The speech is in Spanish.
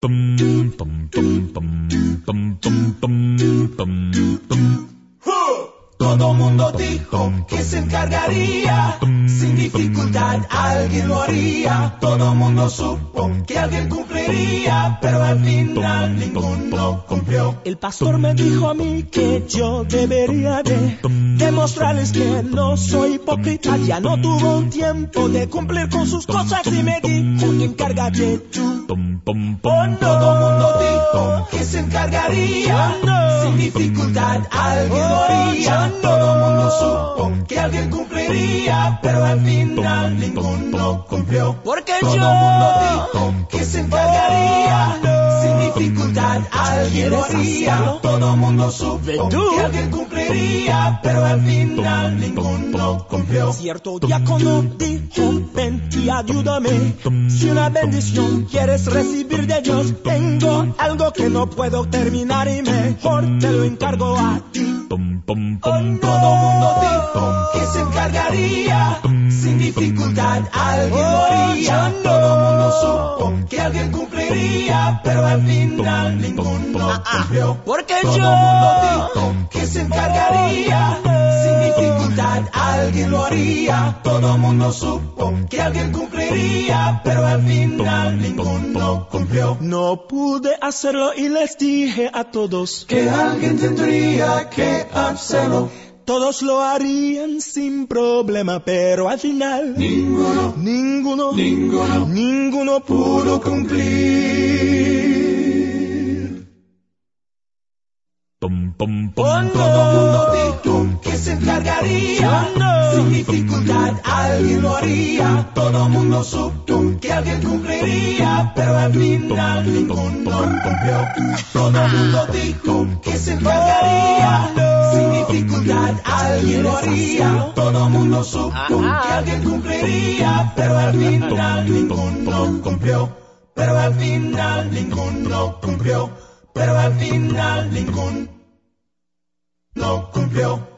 Todo mundo dijo que se encargaría, sin dificultad alguien lo haría. Todo mundo supo que alguien cumpliría, pero al final ninguno cumplió. El pastor me dijo a mí que yo debería de demostrarles que no soy hipócrita. Ya no tuvo tiempo de cumplir con sus cosas y me dijo, encárgate tú. Todo mundo dijo que se encargaría, sin dificultad alguien lo haría. Todo mundo supo que alguien cumpliría, pero al final ninguno cumplió. Porque todo mundo dijo que se encargaría, sin dificultad alguien lo haría. Todo mundo supo que alguien cumpliría, pero al final ninguno cumplió. Cierto diácono dijo, ven y ayúdame. Si una bendición quieres recibir de Dios, tengo algo que no puedo terminar y mejor te lo encargo a ti. Todo mundo dijo que se encargaría, sin dificultad alguien lo haría. Todo mundo supo que alguien cumpliría, pero al final ninguno cumplió. Porque todo mundo dijo que se encargaría, sin dificultad alguien lo haría. Todo mundo supo que alguien cumpliría, pero al final ninguno cumplió. No pude hacerlo y les dije a todos que alguien tendría que hacerlo. Todos lo harían sin problema, pero al final ninguno pudo cumplir. Todo mundo dijo que se encargaría, sin dificultad alguien lo haría. Todo mundo supo que alguien cumpliría, pero al final ninguno cumplió. Todo mundo dijo que se encargaría, sin dificultad alguien lo haría. Todo mundo supo que alguien cumpliría, pero al final ninguno cumplió. Pero al final ninguno cumplió. Pero al final ninguno cumplió.